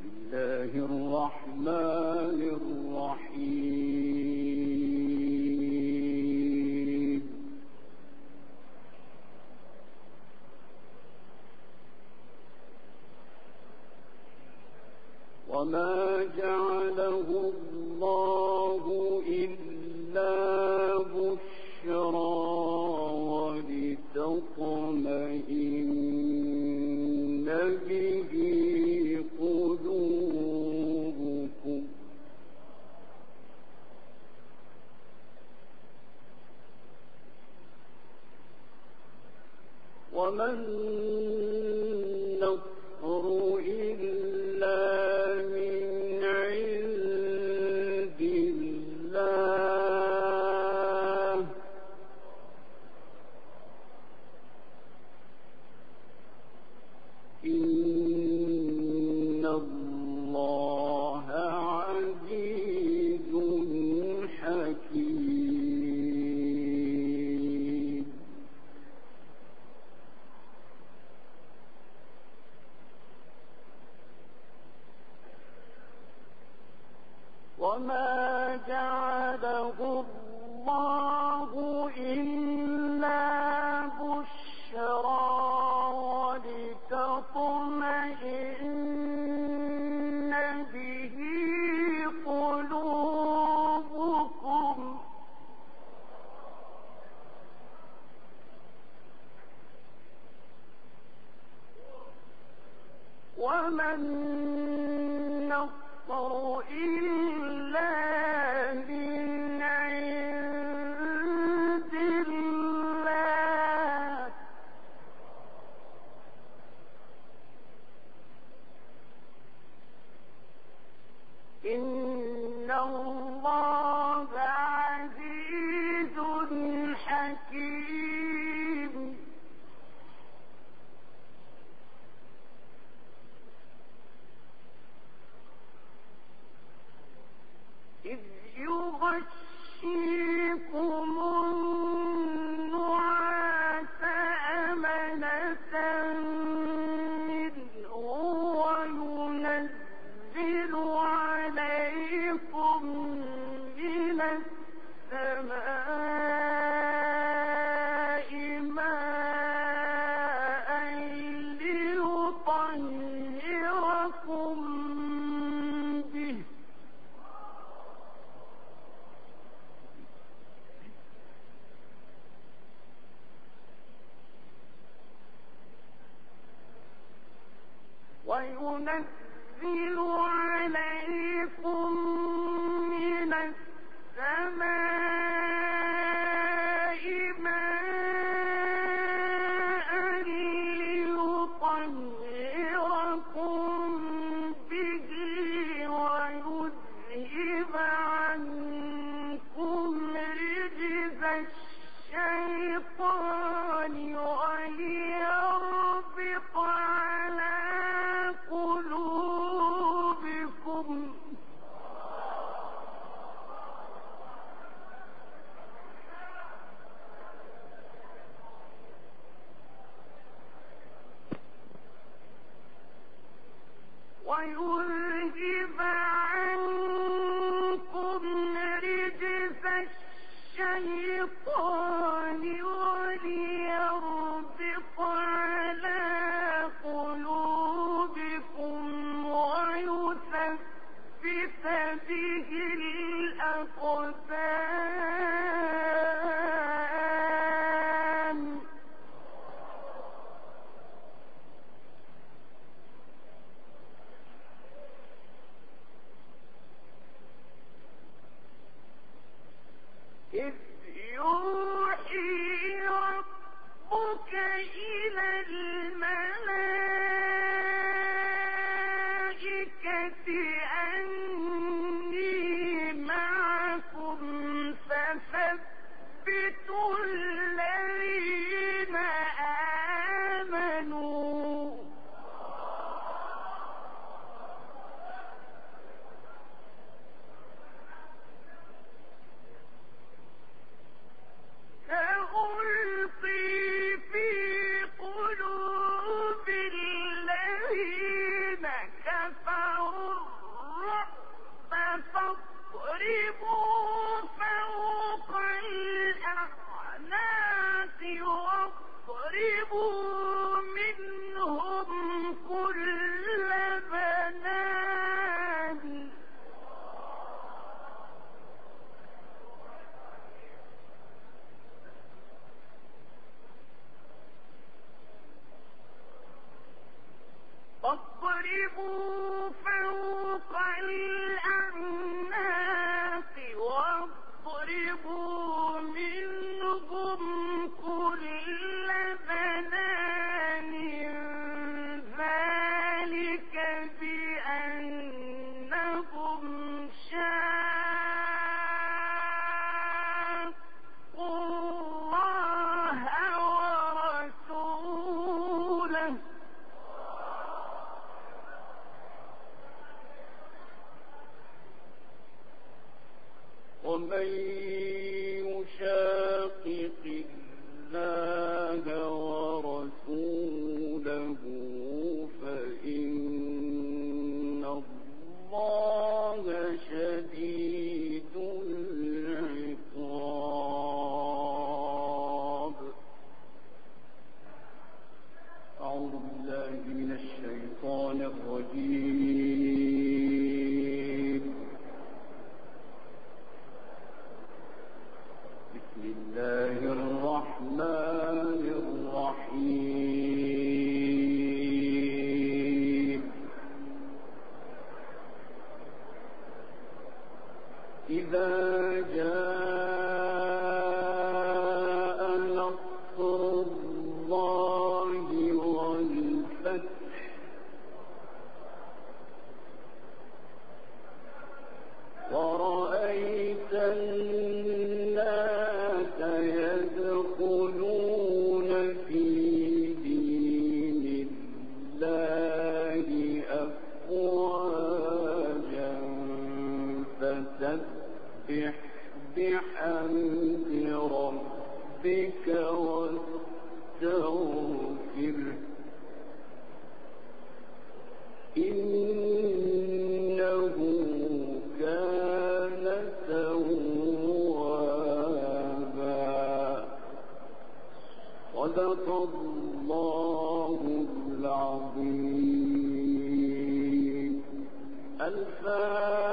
الله الرحمن الرحيم. وما جعله الله إلا بشرى ولتطمئن به قلوبكم وما النصر إلا من عند الله إن الله عزيز حكيم. وما جعله الله إلا بشرى ولتطمئن به قلوبكم وما النصر إلا من عند الله إن الله عزيز حكيم. إذ يغشيكم النعاس أمنة منه وينزل عليكم من السماء ماء ليطهركم به وينزل عليكم من السماء ماء ليطهركم به ويذهب عنكم رجز الشيطان وليربط على قلوبكم ويذهب عنكم رجز الشيطان وليربط على قلوبكم ويثبت به الأقدام. إذ يوحي ربك إلى الملائكة أني معكم فثبتوا الذين آمنوا سألقي في واضربوا فوق الأعناق واضربوا منهم كل بنان واضربوا فوق الأعناق واضربوا منهم كل بنان ذلك بأنهم شاقوا الله ورسوله ومن يشاقق الله ورسوله فإن الله شديد العقاب. أعوذ بالله من الشيطان الرجيم. بسم الله الرحمن الرحيم. إذا جاء نصر الله والفتح ورأيت الناس يدخلون في دين الله أفواجا فسبح بحمد ربك واستغفره إنه كان توابا. صدق الله العظيم. الفاتحة.